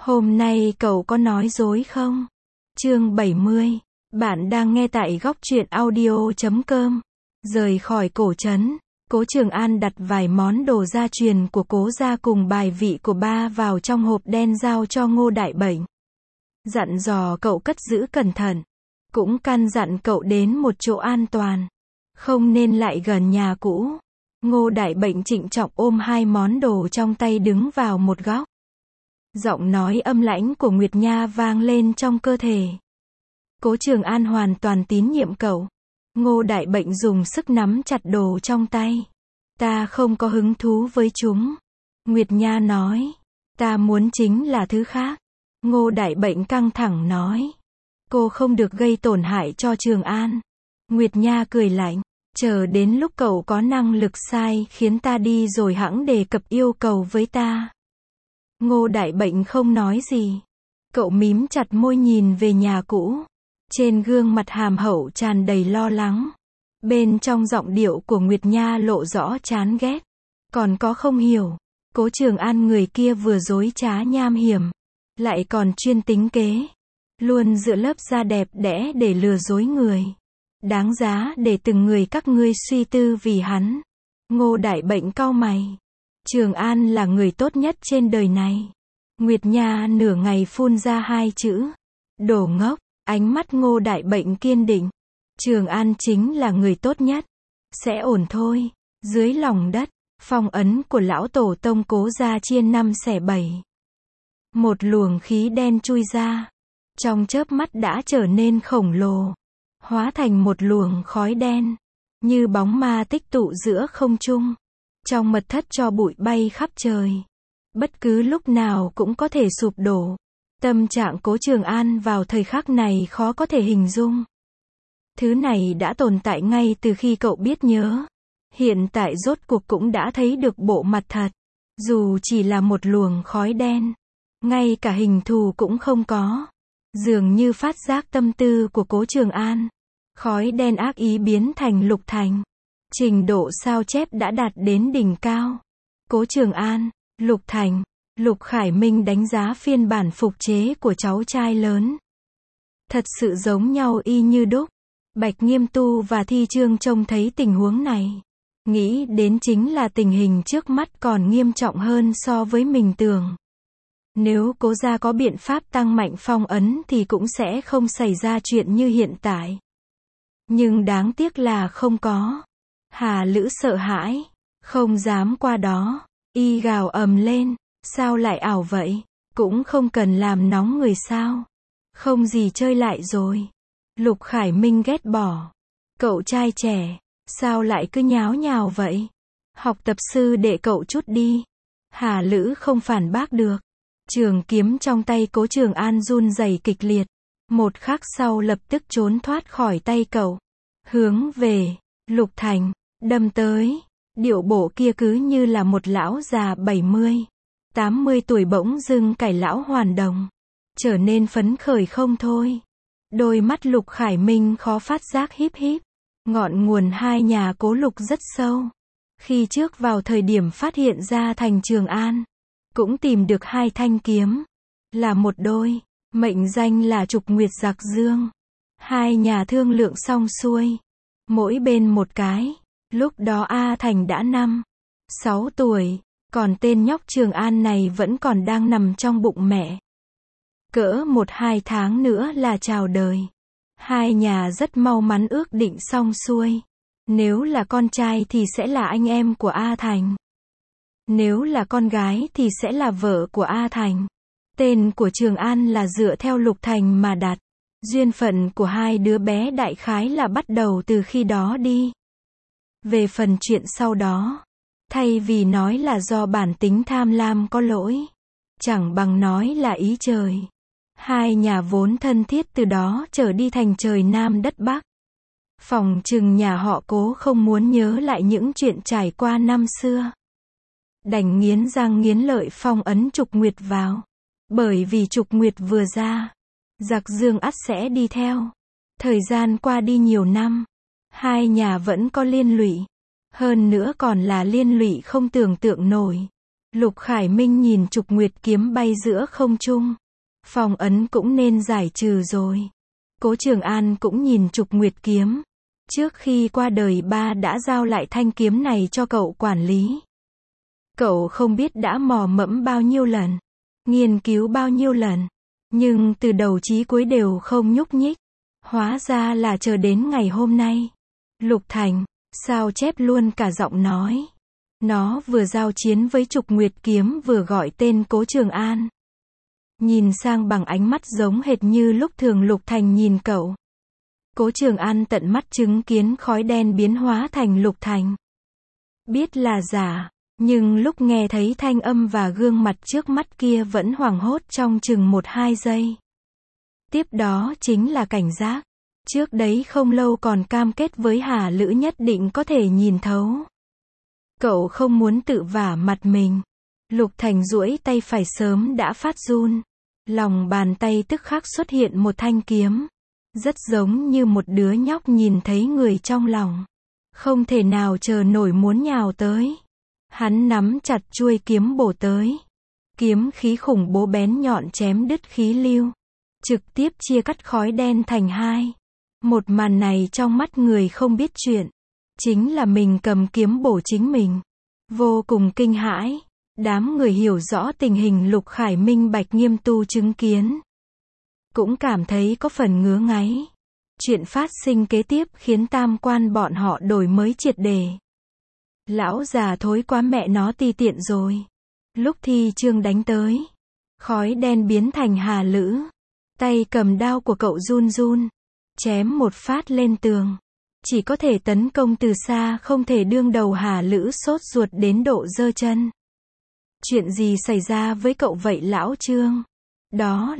Hôm nay cậu có nói dối không? Chương 70. Bạn đang nghe tại góc truyện audio.com. Rời khỏi cổ trấn, Cố Trường An đặt vài món đồ gia truyền của Cố gia cùng bài vị của ba vào trong hộp đen giao cho Ngô Đại Bệnh. Dặn dò cậu cất giữ cẩn thận. Cũng căn dặn cậu đến một chỗ an toàn. Không nên lại gần nhà cũ. Ngô Đại Bệnh trịnh trọng ôm hai món đồ trong tay đứng vào một góc. Giọng nói âm lãnh của Nguyệt Nha vang lên trong cơ thể. Cố Trường An hoàn toàn tín nhiệm cậu. Ngô Đại Bệnh dùng sức nắm chặt đồ trong tay. Ta không có hứng thú với chúng. Nguyệt Nha nói. Ta muốn chính là thứ khác. Ngô Đại Bệnh căng thẳng nói. Cô không được gây tổn hại cho Trường An. Nguyệt Nha cười lạnh. Chờ đến lúc cậu có năng lực sai khiến ta đi rồi hẵng đề cập yêu cầu với ta. Ngô Đại Bệnh không nói gì. Cậu mím chặt môi nhìn về nhà cũ. Trên gương mặt hàm hậu tràn đầy lo lắng. Bên trong giọng điệu của Nguyệt Nha lộ rõ chán ghét. Còn có không hiểu. Cố Trường An người kia vừa dối trá nham hiểm. Lại còn chuyên tính kế. Luôn dựa lớp da đẹp đẽ để lừa dối người. Đáng giá để từng người các ngươi suy tư vì hắn. Ngô Đại Bệnh cau mày. Trường An là người tốt nhất trên đời này. Nguyệt Nha nửa ngày phun ra hai chữ. Đồ ngốc. Ánh mắt Ngô Đại Bệnh kiên định. Trường An chính là người tốt nhất. Sẽ ổn thôi. Dưới lòng đất, phong ấn của lão tổ tông Cố gia chia 5 xẻ 7. Một luồng khí đen chui ra. Trong chớp mắt đã trở nên khổng lồ. Hóa thành một luồng khói đen. Như bóng ma tích tụ giữa không trung. Trong mật thất cho bụi bay khắp trời. Bất cứ lúc nào cũng có thể sụp đổ. Tâm trạng Cố Trường An vào thời khắc này khó có thể hình dung. Thứ này đã tồn tại ngay từ khi cậu biết nhớ. Hiện tại rốt cuộc cũng đã thấy được bộ mặt thật. Dù chỉ là một luồng khói đen. Ngay cả hình thù cũng không có. Dường như phát giác tâm tư của Cố Trường An. Khói đen ác ý biến thành Lục Thành. Trình độ sao chép đã đạt đến đỉnh cao. Cố Trường An, Lục Thành, Lục Khải Minh đánh giá phiên bản phục chế của cháu trai lớn. Thật sự giống nhau y như đúc. Bạch Nghiêm Tu và Thi Trương trông thấy tình huống này. Nghĩ đến chính là tình hình trước mắt còn nghiêm trọng hơn so với mình tưởng. Nếu Cố gia có biện pháp tăng mạnh phong ấn thì cũng sẽ không xảy ra chuyện như hiện tại. Nhưng đáng tiếc là không có. Hà Lữ sợ hãi. Không dám qua đó. Y gào ầm lên. Sao lại ảo vậy? Cũng không cần làm nóng người sao? Không gì chơi lại rồi. Lục Khải Minh ghét bỏ. Cậu trai trẻ. Sao lại cứ nháo nhào vậy? Học tập sư đệ cậu chút đi. Hà Lữ không phản bác được. Trường kiếm trong tay Cố Trường An run rẩy kịch liệt. Một khắc sau lập tức trốn thoát khỏi tay cậu. Hướng về Lục Thành, đâm tới. Điệu bộ kia cứ như là một lão già 70, 80 tuổi bỗng dưng cải lão hoàn đồng. Trở nên phấn khởi không thôi. Đôi mắt Lục Khải Minh khó phát giác híp híp. Ngọn nguồn hai nhà Cố Lục rất sâu. Khi trước vào thời điểm phát hiện ra thành Trường An, cũng tìm được hai thanh kiếm. Là một đôi. Mệnh danh là Trục Nguyệt Giặc Dương. Hai nhà thương lượng xong xuôi. Mỗi bên một cái. Lúc đó A Thành đã 5, 6 tuổi. Còn tên nhóc Trường An này vẫn còn đang nằm trong bụng mẹ. Cỡ 1-2 tháng nữa là chào đời. Hai nhà rất mau mắn ước định xong xuôi. Nếu là con trai thì sẽ là anh em của A Thành. Nếu là con gái thì sẽ là vợ của A Thành. Tên của Trường An là dựa theo Lục Thành mà đặt. Duyên phận của hai đứa bé đại khái là bắt đầu từ khi đó đi. Về phần chuyện sau đó, thay vì nói là do bản tính tham lam có lỗi, chẳng bằng nói là ý trời. Hai nhà vốn thân thiết từ đó trở đi thành trời Nam đất Bắc. Phòng chừng nhà họ Cố không muốn nhớ lại những chuyện trải qua năm xưa. Đành nghiến răng nghiến lợi phong ấn Trục Nguyệt vào. Bởi vì Trục Nguyệt vừa ra, Giặc Dương ắt sẽ đi theo. Thời gian qua đi nhiều năm, hai nhà vẫn có liên lụy. Hơn nữa còn là liên lụy không tưởng tượng nổi. Lục Khải Minh nhìn Trục Nguyệt kiếm bay giữa không trung. Phong ấn cũng nên giải trừ rồi. Cố Trường An cũng nhìn Trục Nguyệt kiếm. Trước khi qua đời ba đã giao lại thanh kiếm này cho cậu quản lý. Cậu không biết đã mò mẫm bao nhiêu lần, nghiên cứu bao nhiêu lần, nhưng từ đầu chí cuối đều không nhúc nhích. Hóa ra là chờ đến ngày hôm nay. Lục Thành, sao chép luôn cả giọng nói. Nó vừa giao chiến với Trục Nguyệt kiếm vừa gọi tên Cố Trường An. Nhìn sang bằng ánh mắt giống hệt như lúc thường Lục Thành nhìn cậu. Cố Trường An tận mắt chứng kiến khói đen biến hóa thành Lục Thành. Biết là giả, nhưng lúc nghe thấy thanh âm và gương mặt trước mắt kia vẫn hoảng hốt trong chừng 1-2 giây. Tiếp đó chính là cảnh giác. Trước đấy không lâu còn cam kết với Hà Lữ nhất định có thể nhìn thấu. Cậu không muốn tự vả mặt mình. Lục Thành duỗi tay phải sớm đã phát run. Lòng bàn tay tức khắc xuất hiện một thanh kiếm. Rất giống như một đứa nhóc nhìn thấy người trong lòng. Không thể nào chờ nổi muốn nhào tới. Hắn nắm chặt chuôi kiếm bổ tới. Kiếm khí khủng bố bén nhọn chém đứt khí lưu. Trực tiếp chia cắt khói đen thành hai. Một màn này trong mắt người không biết chuyện. Chính là mình cầm kiếm bổ chính mình. Vô cùng kinh hãi. Đám người hiểu rõ tình hình Lục Khải Minh Bạch Nghiêm Tu chứng kiến. Cũng cảm thấy có phần ngứa ngáy. Chuyện phát sinh kế tiếp khiến tam quan bọn họ đổi mới triệt đề. Lão già thối quá mẹ nó ti tiện rồi. Lúc Thi Chương đánh tới, khói đen biến thành Hà Lữ. Tay cầm đao của cậu run run, chém một phát lên tường. Chỉ có thể tấn công từ xa, không thể đương đầu. Hà Lữ sốt ruột đến độ giơ chân. Chuyện gì xảy ra với cậu vậy lão Trương? Đó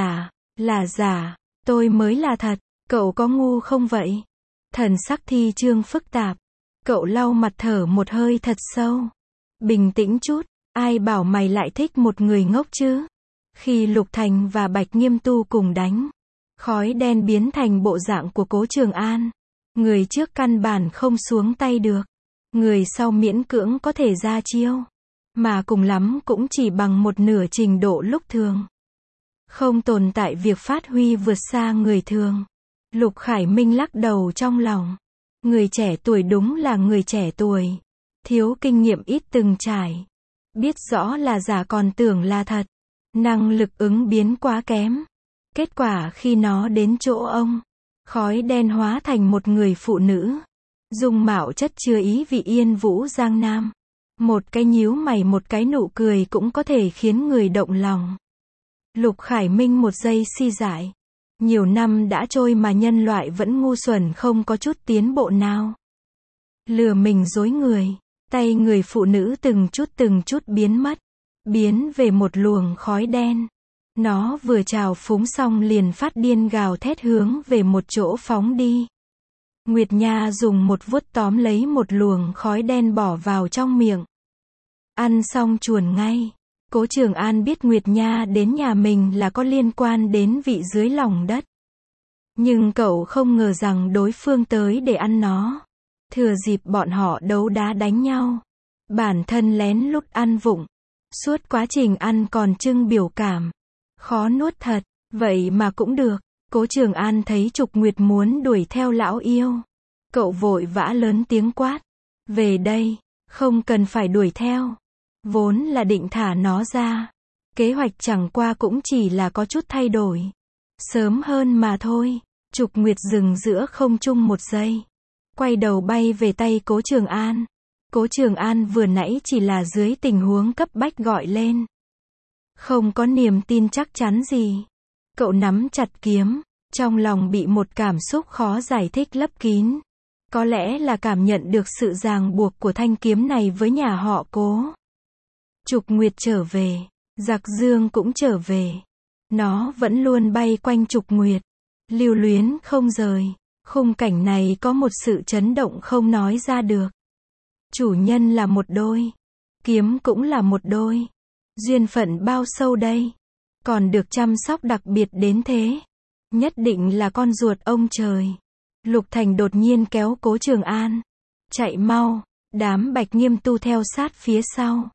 là giả, tôi mới là thật. Cậu có ngu không vậy? Thần sắc Thi Chương phức tạp. Cậu lau mặt thở một hơi thật sâu. Bình tĩnh chút, ai bảo mày lại thích một người ngốc chứ? Khi Lục Thành và Bạch Nghiêm Tu cùng đánh, khói đen biến thành bộ dạng của Cố Trường An. Người trước căn bản không xuống tay được. Người sau miễn cưỡng có thể ra chiêu. Mà cùng lắm cũng chỉ bằng một nửa trình độ lúc thường. Không tồn tại việc phát huy vượt xa người thường. Lục Khải Minh lắc đầu trong lòng. Người trẻ tuổi đúng là người trẻ tuổi. Thiếu kinh nghiệm ít từng trải. Biết rõ là giả còn tưởng là thật. Năng lực ứng biến quá kém. Kết quả khi nó đến chỗ ông, khói đen hóa thành một người phụ nữ. Dung mạo chất chứa ý vị Yên Vũ Giang Nam. Một cái nhíu mày một cái nụ cười cũng có thể khiến người động lòng. Lục Khải Minh một giây si dại. Nhiều năm đã trôi mà nhân loại vẫn ngu xuẩn không có chút tiến bộ nào. Lừa mình dối người. Tay người phụ nữ từng chút biến mất. Biến về một luồng khói đen. Nó vừa trào phúng xong liền phát điên gào thét hướng về một chỗ phóng đi. Nguyệt Nha dùng một vuốt tóm lấy một luồng khói đen bỏ vào trong miệng. Ăn xong chuồn ngay. Cố Trường An biết Nguyệt Nha đến nhà mình là có liên quan đến vị dưới lòng đất. Nhưng cậu không ngờ rằng đối phương tới để ăn nó. Thừa dịp bọn họ đấu đá đánh nhau. Bản thân lén lút ăn vụng. Suốt quá trình ăn còn trưng biểu cảm. Khó nuốt thật, vậy mà cũng được. Cố Trường An thấy Trục Nguyệt muốn đuổi theo lão yêu. Cậu vội vã lớn tiếng quát. Về đây, không cần phải đuổi theo. Vốn là định thả nó ra. Kế hoạch chẳng qua cũng chỉ là có chút thay đổi. Sớm hơn mà thôi. Trục Nguyệt dừng giữa không trung một giây. Quay đầu bay về tay Cố Trường An. Cố Trường An vừa nãy chỉ là dưới tình huống cấp bách gọi lên. Không có niềm tin chắc chắn gì. Cậu nắm chặt kiếm. Trong lòng bị một cảm xúc khó giải thích lấp kín. Có lẽ là cảm nhận được sự ràng buộc của thanh kiếm này với nhà họ Cố. Trục Nguyệt trở về. Giặc Dương cũng trở về. Nó vẫn luôn bay quanh Trục Nguyệt. Lưu luyến không rời. Khung cảnh này có một sự chấn động không nói ra được. Chủ nhân là một đôi. Kiếm cũng là một đôi. Duyên phận bao sâu đây. Còn được chăm sóc đặc biệt đến thế. Nhất định là con ruột ông trời. Lục Thành đột nhiên kéo Cố Trường An. Chạy mau. Đám Bạch Nghiêm Tu theo sát phía sau.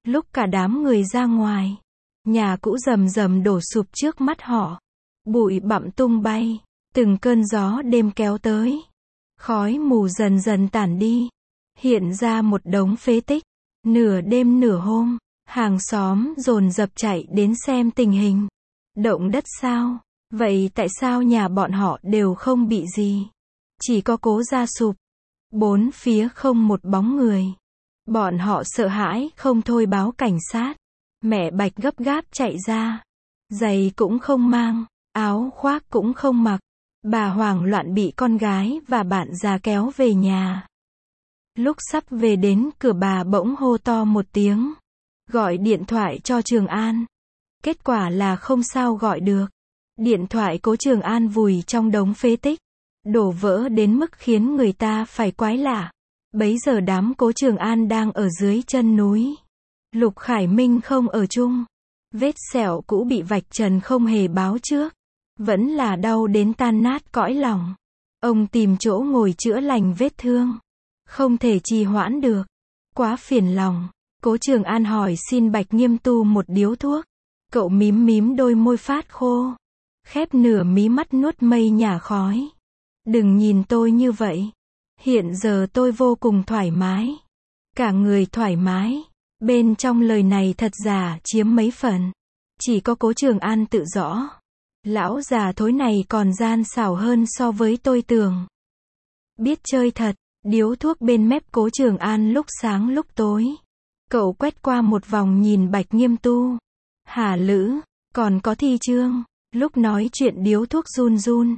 Lúc cả đám người ra ngoài, nhà cũ rầm rầm đổ sụp trước mắt họ. Bụi bặm tung bay, từng cơn gió đêm kéo tới. Khói mù dần dần tản đi, hiện ra một đống phế tích. Nửa đêm nửa hôm, hàng xóm dồn dập chạy đến xem tình hình. Động đất sao? Vậy tại sao nhà bọn họ đều không bị gì? Chỉ có cố gia sụp. Bốn phía không một bóng người. Bọn họ sợ hãi không thôi báo cảnh sát. Mẹ Bạch gấp gáp chạy ra. Giày cũng không mang, áo khoác cũng không mặc. Bà hoảng loạn bị con gái và bạn già kéo về nhà. Lúc sắp về đến cửa bà bỗng hô to một tiếng. Gọi điện thoại cho Trường An. Kết quả là không sao gọi được. Điện thoại cố Trường An vùi trong đống phế tích. Đổ vỡ đến mức khiến người ta phải quái lạ. Bấy giờ đám cố Trường An đang ở dưới chân núi. Lục Khải Minh không ở chung. Vết sẹo cũ bị vạch trần không hề báo trước. Vẫn là đau đến tan nát cõi lòng. Ông tìm chỗ ngồi chữa lành vết thương. Không thể trì hoãn được. Quá phiền lòng. Cố Trường An hỏi xin Bạch Nghiêm tu một điếu thuốc. Cậu mím mím đôi môi phát khô. Khép nửa mí mắt nuốt mây nhả khói. Đừng nhìn tôi như vậy. Hiện giờ tôi vô cùng thoải mái. Cả người thoải mái. Bên trong lời này thật giả chiếm mấy phần. Chỉ có Cố Trường An tự rõ. Lão già thối này còn gian xảo hơn so với tôi tưởng. Biết chơi thật. Điếu thuốc bên mép Cố Trường An lúc sáng lúc tối. Cậu quét qua một vòng nhìn Bạch Nghiêm tu. Hà Lữ, còn có Thi Trương. Lúc nói chuyện điếu thuốc run run.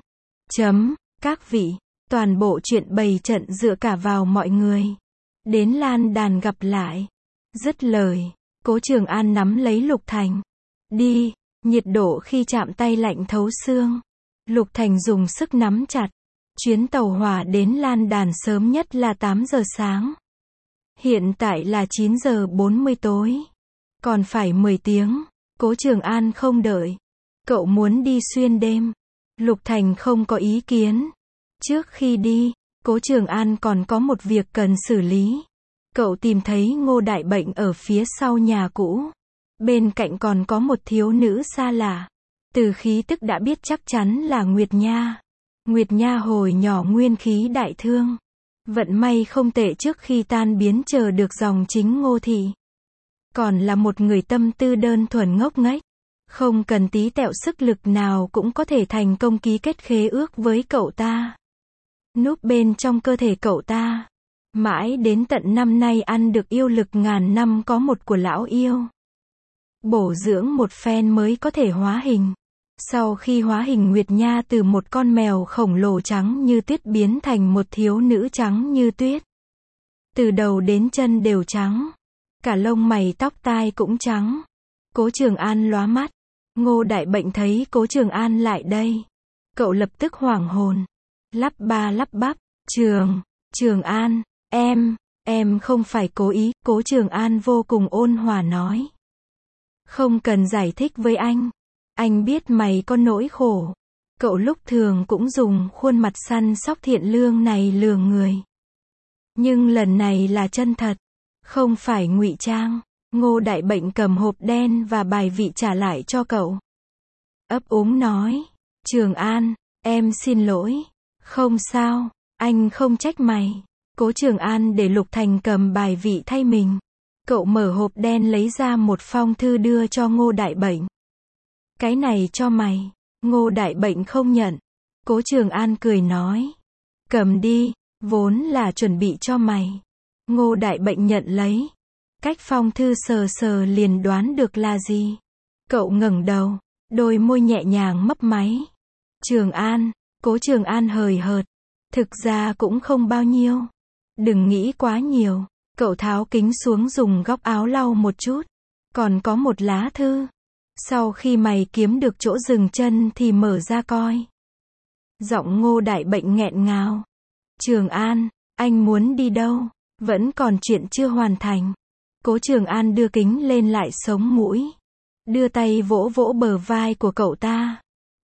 Các vị, toàn bộ chuyện bày trận dựa cả vào mọi người. Đến lan đàn gặp lại. Dứt lời, Cố Trường An nắm lấy Lục Thành. Đi, nhiệt độ khi chạm tay lạnh thấu xương. Lục Thành dùng sức nắm chặt. Chuyến tàu hỏa đến lan đàn sớm nhất là 8 giờ sáng. Hiện tại là 9 giờ 40 tối. Còn phải 10 tiếng. Cố Trường An không đợi. Cậu muốn đi xuyên đêm. Lục Thành không có ý kiến. Trước khi đi, Cố Trường An còn có một việc cần xử lý. Cậu tìm thấy Ngô Đại Bệnh ở phía sau nhà cũ. Bên cạnh còn có một thiếu nữ xa lạ. Từ khí tức đã biết chắc chắn là Nguyệt Nha. Nguyệt Nha hồi nhỏ nguyên khí đại thương. Vận may không tệ trước khi tan biến chờ được dòng chính Ngô thị. Còn là một người tâm tư đơn thuần ngốc nghếch. Không cần tí tẹo sức lực nào cũng có thể thành công ký kết khế ước với cậu ta. Núp bên trong cơ thể cậu ta. Mãi đến tận năm nay ăn được yêu lực ngàn năm có một của lão yêu. Bổ dưỡng một phen mới có thể hóa hình. Sau khi hóa hình Nguyệt Nha từ một con mèo khổng lồ trắng như tuyết biến thành một thiếu nữ trắng như tuyết. Từ đầu đến chân đều trắng. Cả lông mày tóc tai cũng trắng. Cố Trường An lóa mắt. Ngô Đại Bệnh thấy Cố Trường An lại đây. Cậu lập tức hoảng hồn. Lắp ba lắp bắp. Trường An, em không phải cố ý. Cố Trường An vô cùng ôn hòa nói. Không cần giải thích với anh. Anh biết mày có nỗi khổ. Cậu lúc thường cũng dùng khuôn mặt săn sóc thiện lương này lừa người. Nhưng lần này là chân thật. Không phải ngụy trang. Ngô Đại Bệnh cầm hộp đen và bài vị trả lại cho cậu. Ấp úng nói. Trường An, em xin lỗi. Không sao, anh không trách mày. Cố Trường An để Lục Thành cầm bài vị thay mình. Cậu mở hộp đen lấy ra một phong thư đưa cho Ngô Đại Bệnh. Cái này cho mày. Ngô Đại Bệnh không nhận. Cố Trường An cười nói. Cầm đi, vốn là chuẩn bị cho mày. Ngô Đại Bệnh nhận lấy. Cách phong thư sờ sờ liền đoán được là gì. Cậu ngẩng đầu, đôi môi nhẹ nhàng mấp máy. Trường An, Cố Trường An hời hợt. Thực ra cũng không bao nhiêu. Đừng nghĩ quá nhiều. Cậu tháo kính xuống dùng góc áo lau một chút. Còn có một lá thư. Sau khi mày kiếm được chỗ dừng chân thì mở ra coi. Giọng Ngô Đại Bệnh nghẹn ngào. Trường An, anh muốn đi đâu? Vẫn còn chuyện chưa hoàn thành. Cố Trường An đưa kính lên lại sống mũi. Đưa tay vỗ vỗ bờ vai của cậu ta.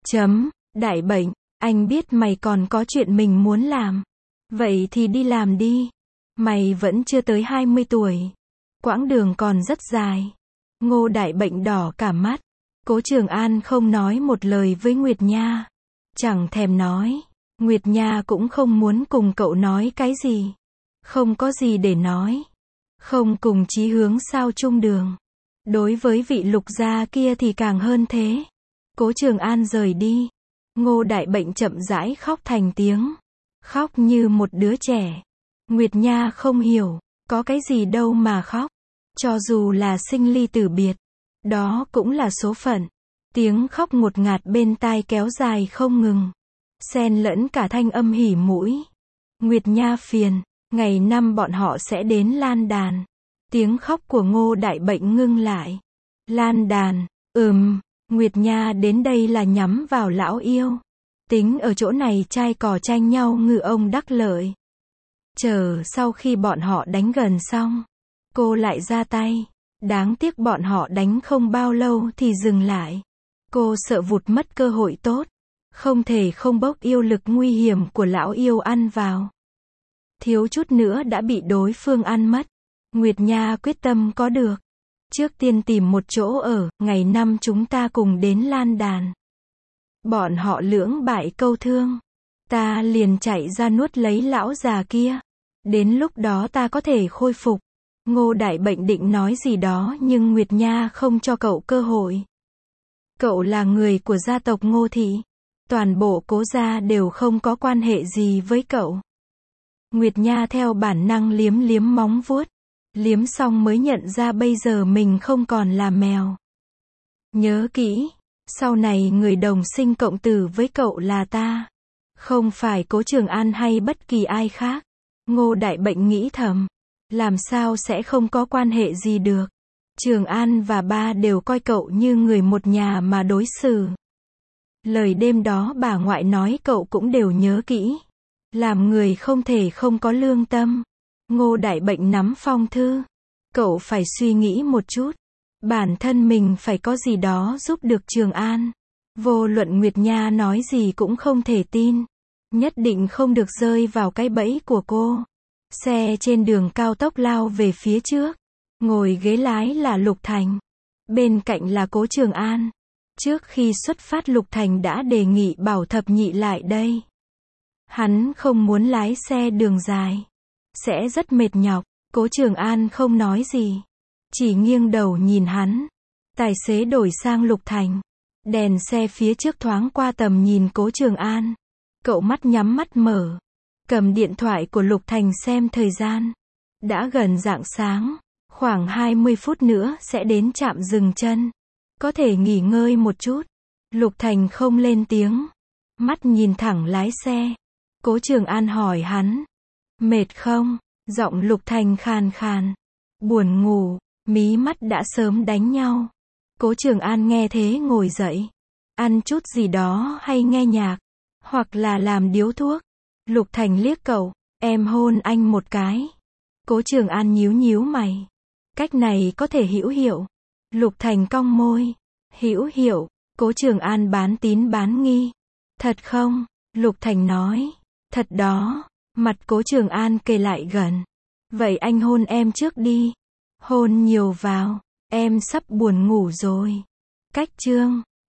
Đại Bệnh, anh biết mày còn có chuyện mình muốn làm. Vậy thì đi làm đi. Mày vẫn chưa tới 20 tuổi. Quãng đường còn rất dài. Ngô Đại Bệnh đỏ cả mắt. Cố Trường An không nói một lời với Nguyệt Nha. Chẳng thèm nói. Nguyệt Nha cũng không muốn cùng cậu nói cái gì. Không có gì để nói. Không cùng chí hướng sao chung đường. Đối với vị Lục gia kia thì càng hơn thế. Cố Trường An rời đi. Ngô Đại Bệnh chậm rãi khóc thành tiếng. Khóc như một đứa trẻ. Nguyệt Nha không hiểu. Có cái gì đâu mà khóc. Cho dù là sinh ly tử biệt. Đó cũng là số phận. Tiếng khóc ngột ngạt bên tai kéo dài không ngừng. Xen lẫn cả thanh âm hỉ mũi. Nguyệt Nha phiền. Ngày năm bọn họ sẽ đến Lan Đàn. Tiếng khóc của Ngô Đại Bệnh ngưng lại. Lan Đàn, Nguyệt Nha đến đây là nhắm vào lão yêu. Tính ở chỗ này trai cò tranh nhau ngư ông đắc lợi. Chờ sau khi bọn họ đánh gần xong, cô lại ra tay. Đáng tiếc bọn họ đánh không bao lâu thì dừng lại. Cô sợ vụt mất cơ hội tốt. Không thể không bốc yêu lực nguy hiểm của lão yêu ăn vào. Thiếu chút nữa đã bị đối phương ăn mất. Nguyệt Nha quyết tâm có được. Trước tiên tìm một chỗ ở, ngày năm chúng ta cùng đến Lan Đàn. Bọn họ lưỡng bại câu thương. Ta liền chạy ra nuốt lấy lão già kia. Đến lúc đó ta có thể khôi phục. Ngô Đại Bệnh định nói gì đó nhưng Nguyệt Nha không cho cậu cơ hội. Cậu là người của gia tộc Ngô Thị. Toàn bộ Cố gia đều không có quan hệ gì với cậu. Nguyệt Nha theo bản năng liếm liếm móng vuốt. Liếm xong mới nhận ra bây giờ mình không còn là mèo. Nhớ kỹ, sau này người đồng sinh cộng tử với cậu là ta. Không phải Cố Trường An hay bất kỳ ai khác. Ngô Đại Bệnh nghĩ thầm. Làm sao sẽ không có quan hệ gì được. Trường An và ba đều coi cậu như người một nhà mà đối xử. Lời đêm đó bà ngoại nói cậu cũng đều nhớ kỹ. Làm người không thể không có lương tâm. Ngô Đại Bệnh nắm phong thư. Cậu phải suy nghĩ một chút. Bản thân mình phải có gì đó giúp được Trường An. Vô luận Nguyệt Nha nói gì cũng không thể tin. Nhất định không được rơi vào cái bẫy của cô. Xe trên đường cao tốc lao về phía trước. Ngồi ghế lái là Lục Thành. Bên cạnh là Cố Trường An. Trước khi xuất phát Lục Thành đã đề nghị bảo Thập Nhị lại đây. Hắn không muốn lái xe đường dài. Sẽ rất mệt nhọc. Cố Trường An không nói gì. Chỉ nghiêng đầu nhìn hắn. Tài xế đổi sang Lục Thành. Đèn xe phía trước thoáng qua tầm nhìn Cố Trường An. Cậu mắt nhắm mắt mở. Cầm điện thoại của Lục Thành xem thời gian. Đã gần rạng sáng. Khoảng 20 phút nữa sẽ đến trạm dừng chân. Có thể nghỉ ngơi một chút. Lục Thành không lên tiếng. Mắt nhìn thẳng lái xe. Cố Trường An hỏi hắn. Mệt không? Giọng Lục Thành khàn khàn. Buồn ngủ. Mí mắt đã sớm đánh nhau. Cố Trường An nghe thế ngồi dậy. Ăn chút gì đó hay nghe nhạc. Hoặc là làm điếu thuốc. Lục Thành liếc cậu. Em hôn anh một cái. Cố Trường An nhíu nhíu mày. Cách này có thể hữu hiệu. Lục Thành cong môi. Hữu hiệu. Cố Trường An bán tín bán nghi. Thật không? Lục Thành nói. Thật đó. Mặt Cố Trường An kề lại gần. Vậy anh hôn em trước đi. Hôn nhiều vào. Em sắp buồn ngủ rồi. Cách chương